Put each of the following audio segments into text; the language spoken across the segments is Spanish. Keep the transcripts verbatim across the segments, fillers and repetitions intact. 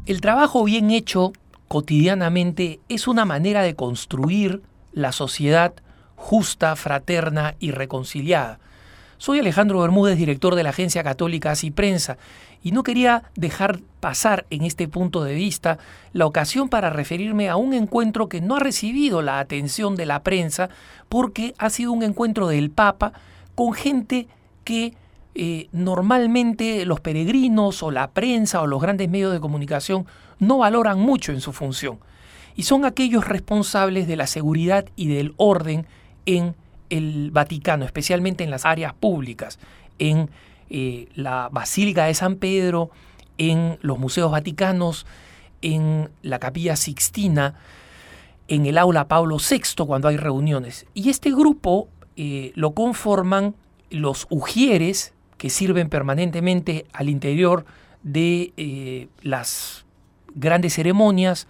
El trabajo bien hecho cotidianamente es una manera de construir la sociedad justa, fraterna y reconciliada. Soy Alejandro Bermúdez, director de la agencia católica Así Prensa, y no quería dejar pasar en este punto de vista la ocasión para referirme a un encuentro que no ha recibido la atención de la prensa porque ha sido un encuentro del Papa con gente que eh, normalmente los peregrinos o la prensa o los grandes medios de comunicación no valoran mucho en su función. Y son aquellos responsables de la seguridad y del orden en el Vaticano, especialmente en las áreas públicas, en eh, la Basílica de San Pedro, en los museos vaticanos, en la Capilla Sixtina, en el Aula Pablo sexto cuando hay reuniones. Y este grupo eh, lo conforman los ujieres que sirven permanentemente al interior de eh, las grandes ceremonias,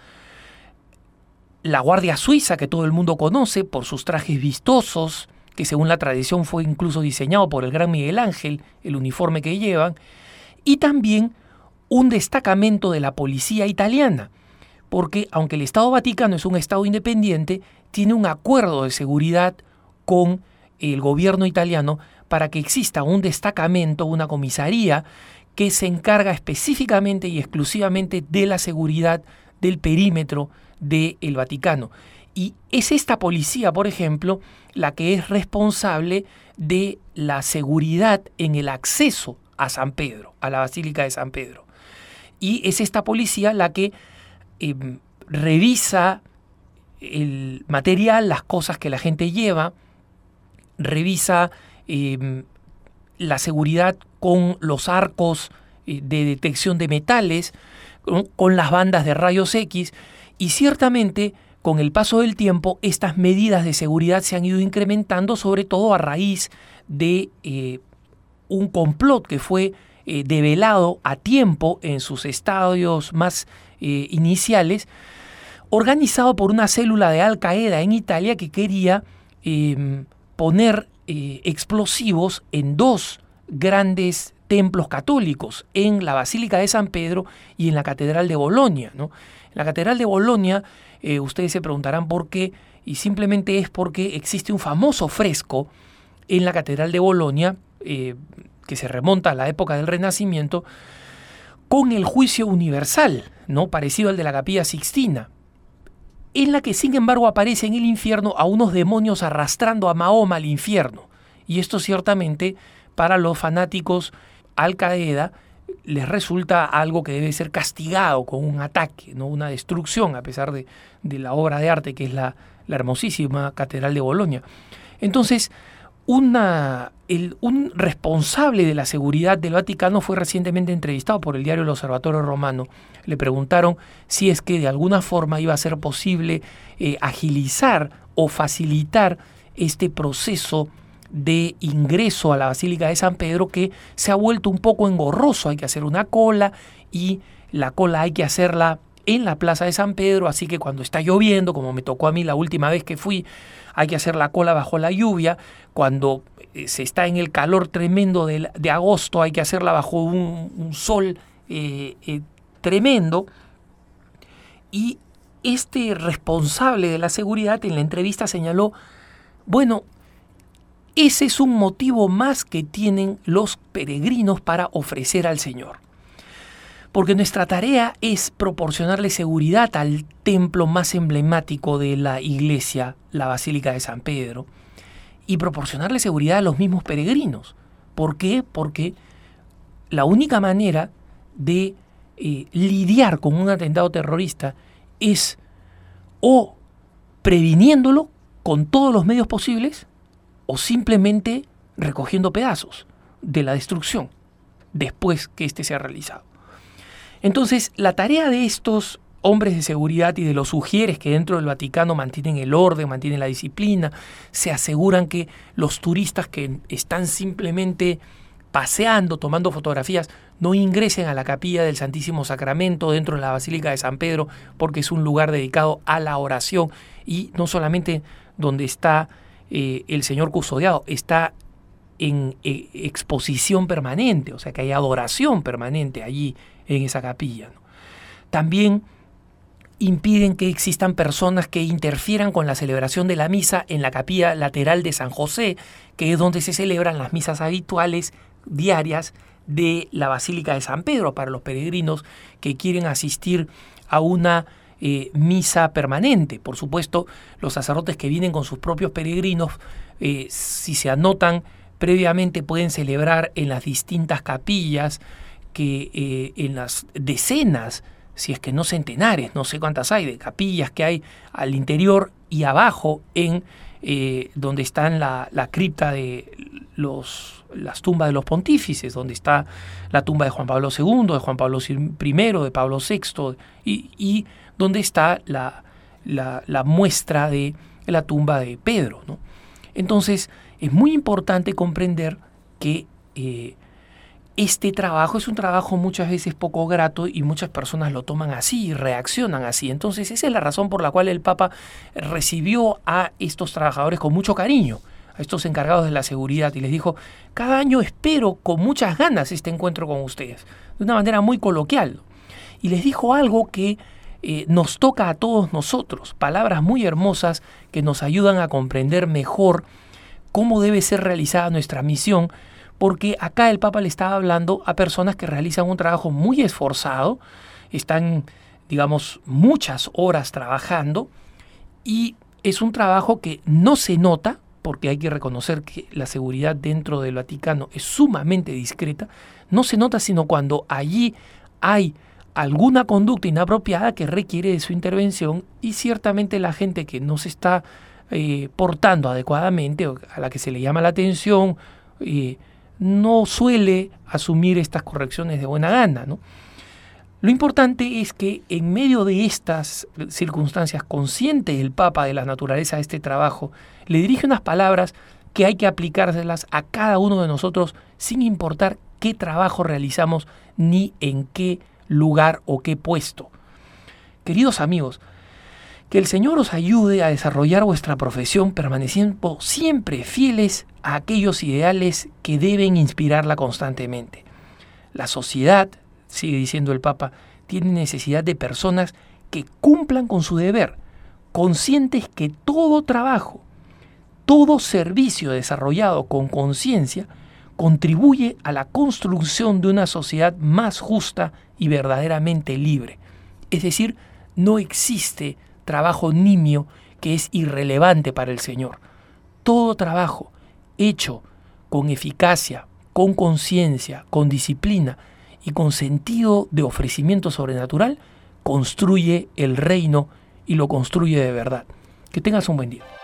la Guardia Suiza, que todo el mundo conoce por sus trajes vistosos, que según la tradición fue incluso diseñado por el gran Miguel Ángel, el uniforme que llevan, y también un destacamento de la policía italiana, porque aunque el Estado Vaticano es un Estado independiente, tiene un acuerdo de seguridad con el gobierno italiano para que exista un destacamento, una comisaría, que se encarga específicamente y exclusivamente de la seguridad del perímetro del Vaticano. Y es esta policía, por ejemplo, la que es responsable de la seguridad en el acceso a San Pedro, a la Basílica de San Pedro. Y es esta policía la que eh, revisa el material, las cosas que la gente lleva, revisa eh, la seguridad con los arcos eh, de detección de metales, con, con las bandas de rayos X, y ciertamente con el paso del tiempo estas medidas de seguridad se han ido incrementando, sobre todo a raíz de eh, un complot que fue eh, develado a tiempo en sus estadios más eh, iniciales, organizado por una célula de Al Qaeda en Italia que quería eh, poner eh, explosivos en dos grandes templos católicos, en la Basílica de San Pedro y en la Catedral de Bolonia, ¿no? En la Catedral de Bolonia, eh, ustedes se preguntarán por qué, y simplemente es porque existe un famoso fresco en la Catedral de Bolonia, eh, que se remonta a la época del Renacimiento, con el juicio universal, ¿no? Parecido al de la Capilla Sixtina, en la que sin embargo aparece en el infierno a unos demonios arrastrando a Mahoma al infierno. Y esto ciertamente para los fanáticos Al Qaeda les resulta algo que debe ser castigado con un ataque, ¿no? Una destrucción, a pesar de, de la obra de arte que es la, la hermosísima Catedral de Bolonia. Entonces, una, el, un responsable de la seguridad del Vaticano fue recientemente entrevistado por el diario El Observatorio Romano. Le preguntaron si es que de alguna forma iba a ser posible eh, agilizar o facilitar este proceso de ingreso a la Basílica de San Pedro, que se ha vuelto un poco engorroso. Hay que hacer una cola y la cola hay que hacerla en la Plaza de San Pedro, así que cuando está lloviendo, como me tocó a mí la última vez que fui, hay que hacer la cola bajo la lluvia. Cuando eh, se está en el calor tremendo de, de agosto, hay que hacerla bajo un, un sol eh, eh, tremendo. Y este responsable de la seguridad en la entrevista señaló, bueno, ese es un motivo más que tienen los peregrinos para ofrecer al Señor. Porque nuestra tarea es proporcionarle seguridad al templo más emblemático de la iglesia, la Basílica de San Pedro, y proporcionarle seguridad a los mismos peregrinos. ¿Por qué? Porque la única manera de eh, lidiar con un atentado terrorista es o previniéndolo con todos los medios posibles, o simplemente recogiendo pedazos de la destrucción después que éste se ha realizado. Entonces, la tarea de estos hombres de seguridad y de los ujieres que dentro del Vaticano mantienen el orden, mantienen la disciplina, se aseguran que los turistas que están simplemente paseando, tomando fotografías, no ingresen a la capilla del Santísimo Sacramento dentro de la Basílica de San Pedro, porque es un lugar dedicado a la oración, y no solamente donde está Eh, el Señor custodiado, está en eh, exposición permanente, o sea que hay adoración permanente allí en esa capilla, ¿no? también impiden que existan personas que interfieran con la celebración de la misa en la capilla lateral de San José, que es donde se celebran las misas habituales diarias de la Basílica de San Pedro para los peregrinos que quieren asistir a una eh, misa permanente. Por supuesto, los sacerdotes que vienen con sus propios peregrinos, eh, si se anotan previamente, pueden celebrar en las distintas capillas, que eh, en las decenas, si es que no centenares, no sé cuántas hay, de capillas que hay al interior y abajo en eh, donde están la, la cripta de los, las tumbas de los pontífices, donde está la tumba de Juan Pablo segundo, de Juan Pablo primero, de Pablo sexto, y, y donde está la, la, la muestra de la tumba de Pedro, ¿no? Entonces, es muy importante comprender que eh, este trabajo es un trabajo muchas veces poco grato y muchas personas lo toman así y reaccionan así. Entonces esa es la razón por la cual el Papa recibió a estos trabajadores con mucho cariño, a estos encargados de la seguridad, y les dijo: cada año espero con muchas ganas este encuentro con ustedes, de una manera muy coloquial. Y les dijo algo que eh, nos toca a todos nosotros, palabras muy hermosas que nos ayudan a comprender mejor cómo debe ser realizada nuestra misión, porque acá el Papa le estaba hablando a personas que realizan un trabajo muy esforzado, están, digamos, muchas horas trabajando, y es un trabajo que no se nota, porque hay que reconocer que la seguridad dentro del Vaticano es sumamente discreta, no se nota sino cuando allí hay alguna conducta inapropiada que requiere de su intervención, y ciertamente la gente que no se está eh, portando adecuadamente, o a la que se le llama la atención, eh, no suele asumir estas correcciones de buena gana, ¿no? Lo importante es que en medio de estas circunstancias, consciente el Papa de la naturaleza de este trabajo, le dirige unas palabras que hay que aplicárselas a cada uno de nosotros sin importar qué trabajo realizamos ni en qué lugar o qué puesto. Queridos amigos, que el Señor os ayude a desarrollar vuestra profesión permaneciendo siempre fieles a aquellos ideales que deben inspirarla constantemente. La sociedad, sigue diciendo el Papa, tiene necesidad de personas que cumplan con su deber, conscientes que todo trabajo, todo servicio desarrollado con conciencia contribuye a la construcción de una sociedad más justa y verdaderamente libre. Es decir, no existe trabajo nimio que es irrelevante para el Señor. Todo trabajo hecho con eficacia, con conciencia, con disciplina y con sentido de ofrecimiento sobrenatural construye el reino y lo construye de verdad. Que tengas un buen día.